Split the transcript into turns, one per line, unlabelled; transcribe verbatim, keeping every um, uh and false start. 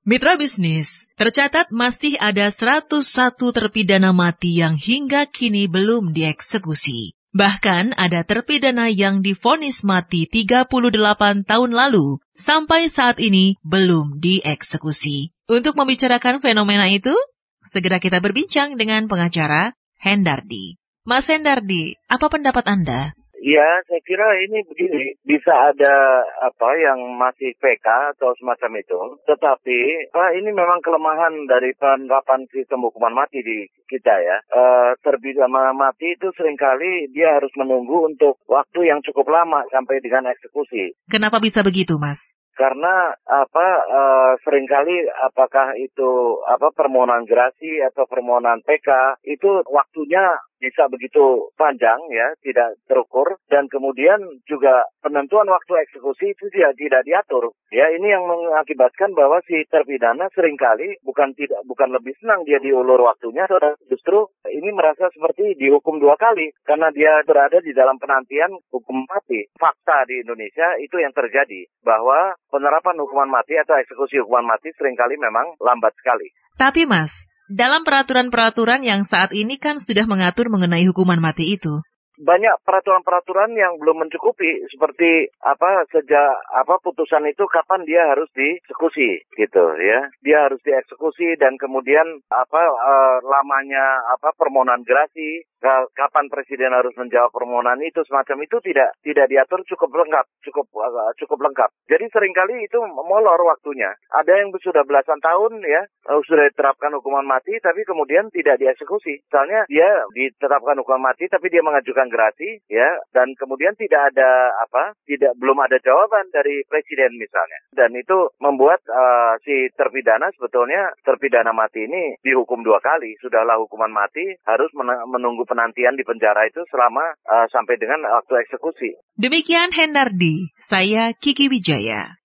Mitra bisnis, tercatat masih ada seratus satu terpidana mati yang hingga kini belum dieksekusi. Bahkan ada terpidana yang divonis mati tiga puluh delapan tahun lalu, sampai saat ini belum dieksekusi. Untuk membicarakan fenomena itu, segera kita berbincang dengan pengacara Hendardi. Mas Hendardi, apa pendapat Anda?
Ya, saya kira ini begini, bisa ada apa yang masih P K atau semacam itu, tetapi ah, ini memang kelemahan dari penerapan sistem hukuman mati di kita ya. E, terpidana mati itu seringkali dia harus menunggu untuk waktu yang cukup lama sampai dengan eksekusi.
Kenapa bisa begitu, Mas?
Karena apa uh, seringkali apakah itu apa permohonan gerasi atau permohonan P K itu waktunya bisa begitu panjang ya, tidak terukur, dan kemudian juga penentuan waktu eksekusi itu tidak tidak diatur. Ya, ini yang mengakibatkan bahwa si terpidana seringkali bukan tidak bukan lebih senang dia diulur waktunya, atau justru ini merasa seperti dihukum dua kali karena dia berada di dalam penantian hukum mati. Fakta di Indonesia itu yang terjadi, bahwa penerapan hukuman mati atau eksekusi hukuman mati seringkali memang lambat sekali.
Tapi Mas, dalam peraturan-peraturan yang saat ini kan sudah mengatur mengenai hukuman mati itu.
Banyak peraturan-peraturan yang belum mencukupi, seperti apa sejak apa putusan itu kapan dia harus dieksekusi gitu ya. Dia harus dieksekusi dan kemudian apa eh, lamanya apa permohonan gerasi, kapan presiden harus menjawab permohonan itu, semacam itu tidak tidak diatur cukup lengkap, cukup uh, cukup lengkap. Jadi seringkali itu molor waktunya. Ada yang sudah belasan tahun ya uh, sudah diterapkan hukuman mati tapi kemudian tidak dieksekusi. Misalnya dia diterapkan hukuman mati tapi dia mengajukan gerasi ya, dan kemudian tidak ada apa tidak belum ada jawaban dari presiden misalnya, dan itu membuat uh, si terpidana sebetulnya terpidana mati ini dihukum dua kali. Sudahlah hukuman mati harus men- menunggu penantian di penjara itu selama uh, sampai dengan waktu eksekusi.
Demikian Hendardi, saya Kiki Wijaya.